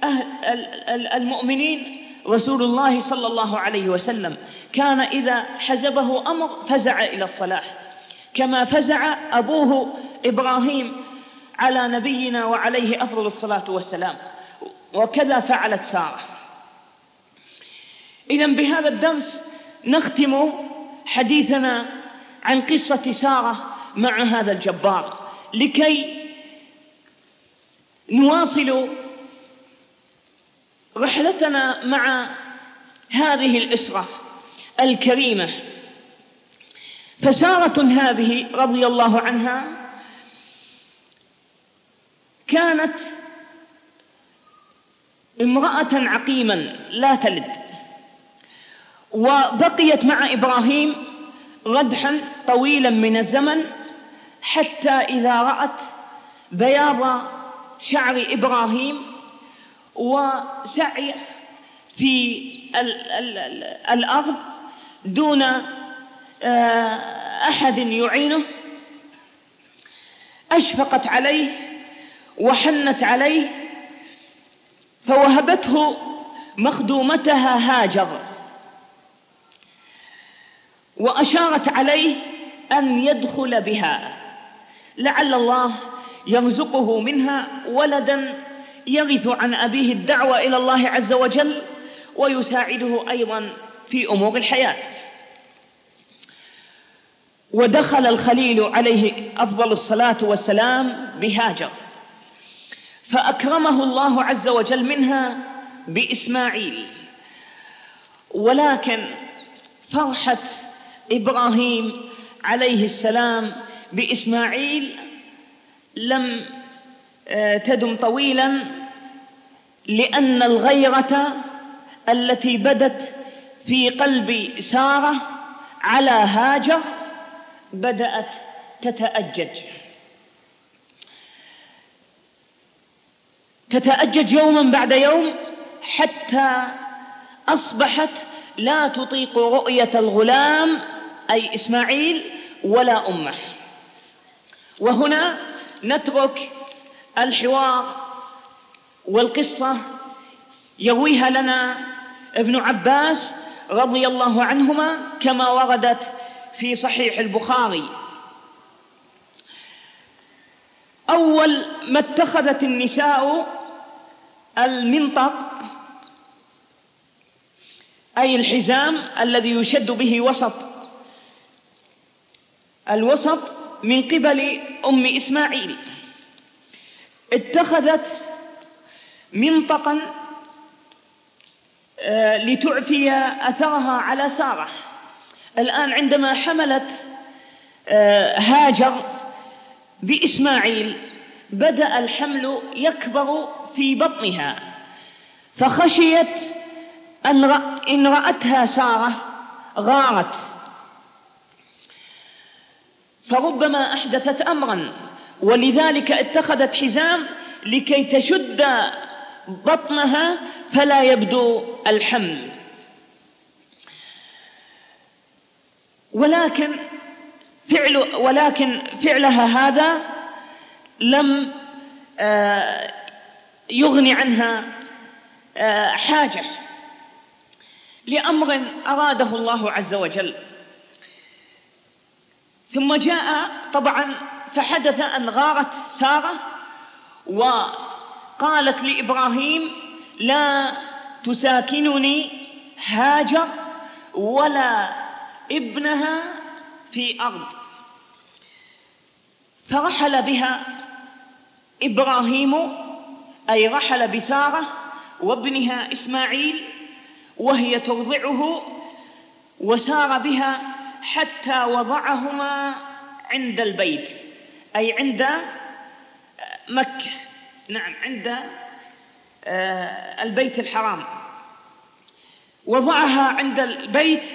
المؤمنين رسول الله صلى الله عليه وسلم. كان إذا حزبه أمر فزع إلى الصلاح، كما فزع أبوه إبراهيم على نبينا وعليه أفضل الصلاة والسلام، وكذا فعلت سارة. إذن بهذا الدرس نختم حديثنا عن قصة سارة مع هذا الجبار، لكي نواصل رحلتنا مع هذه الأسرة الكريمة. فسارة هذه رضي الله عنها كانت امرأة عقيما لا تلد، وبقيت مع إبراهيم ردحا طويلا من الزمن، حتى إذا رأت بياض شعر إبراهيم وسعي في الأرض دون أحد يعينه أشفقت عليه وحنت عليه، فوهبته مخدومتها هاجر، وأشارت عليه أن يدخل بها لعل الله يرزقه منها ولدا يغث عن أبيه الدعوة إلى الله عز وجل ويساعده أيضا في أمور الحياة. ودخل الخليل عليه أفضل الصلاة والسلام بهاجر، فأكرمه الله عز وجل منها بإسماعيل. ولكن فرحة إبراهيم عليه السلام بإسماعيل لم تدم طويلا، لأن الغيرة التي بدت في قلب سارة على هاجر بدأت تتأجج يوما بعد يوم، حتى أصبحت لا تطيق رؤية الغلام أي إسماعيل ولا أمه. وهنا نترك الحوار والقصة يرويها لنا ابن عباس رضي الله عنهما كما وردت في صحيح البخاري. أول ما اتخذت النساء المنطق أي الحزام الذي يشد به الوسط من قبل أم إسماعيل، اتخذت منطقا لتعفي أثرها على سارة. الآن عندما حملت هاجر بإسماعيل بدأ الحمل يكبر في بطنها، فخشيت إن رأتها سارة غارت، فربما أحدثت أمرا، ولذلك اتخذت حزام لكي تشد بطنها فلا يبدو الحمل. ولكن فعلها هذا لم يغني عنها حاجة لأمر أراده الله عز وجل. ثم جاء طبعا فحدث أن غارت سارة وقالت لإبراهيم: لا تساكنني هاجر ولا ابنها في أرض. فرحل بها إبراهيم أي رحل بسارة وابنها إسماعيل وهي ترضعه، وسار بها حتى وضعهما عند البيت أي عند مكة، نعم عند البيت الحرام. وضعها عند البيت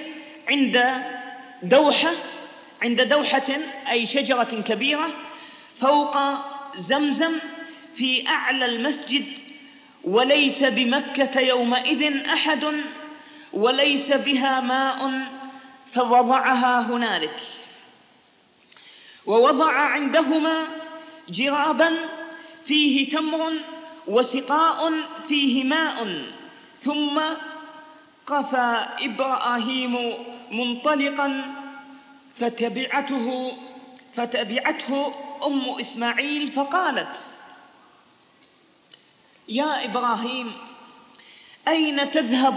عند دوحة أي شجرة كبيرة فوق زمزم في أعلى المسجد، وليس بمكة يومئذ أحد وليس بها ماء، فوضعها هنالك. ووضع عندهما جرابا فيه تمر وسقاء فيه ماء، ثم قفى إبراهيم منطلقا فتبعته أم إسماعيل فقالت: يا إبراهيم أين تذهب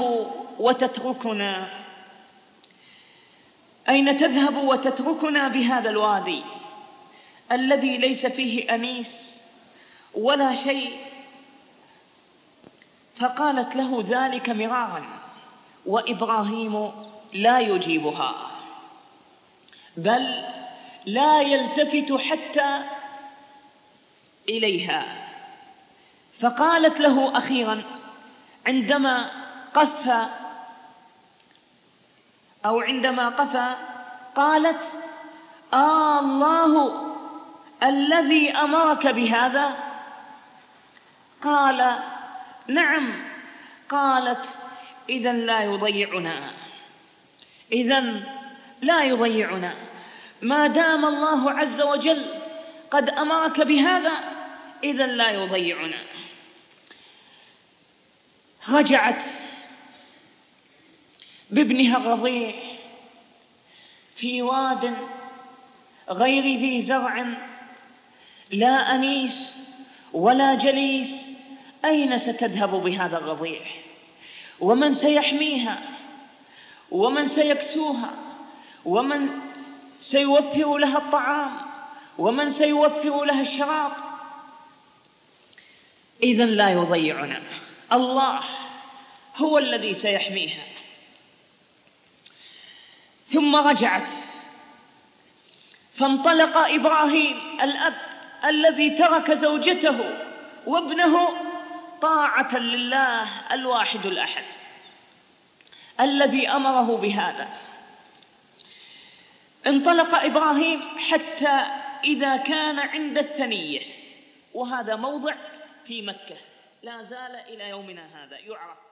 وتتركنا بهذا الوادي الذي ليس فيه أنيس ولا شيء؟ فقالت له ذلك مرارا، وإبراهيم لا يجيبها بل لا يلتفت حتى إليها. فقالت له أخيرا عندما قفى قالت: الله الذي أمرك بهذا؟ قال: نعم. قالت: إذن لا يضيعنا ما دام الله عز وجل قد أمرك بهذا، إذن لا يضيعنا. رجعت بابنها الرضيع في واد غير ذي زرع لا أنيس ولا جليس. أين ستذهب بهذا الرضيع؟ ومن سيحميها؟ ومن سيكسوها؟ ومن سيوفر لها الطعام؟ ومن سيوفر لها الشراب؟ إذن لا يضيعنا، الله هو الذي سيحميها. ثم رجعت، فانطلق إبراهيم الأب الذي ترك زوجته وابنه طاعة لله الواحد الأحد الذي أمره بهذا. انطلق إبراهيم حتى إذا كان عند الثنية، وهذا موضع في مكة لا زال إلى يومنا هذا يعرف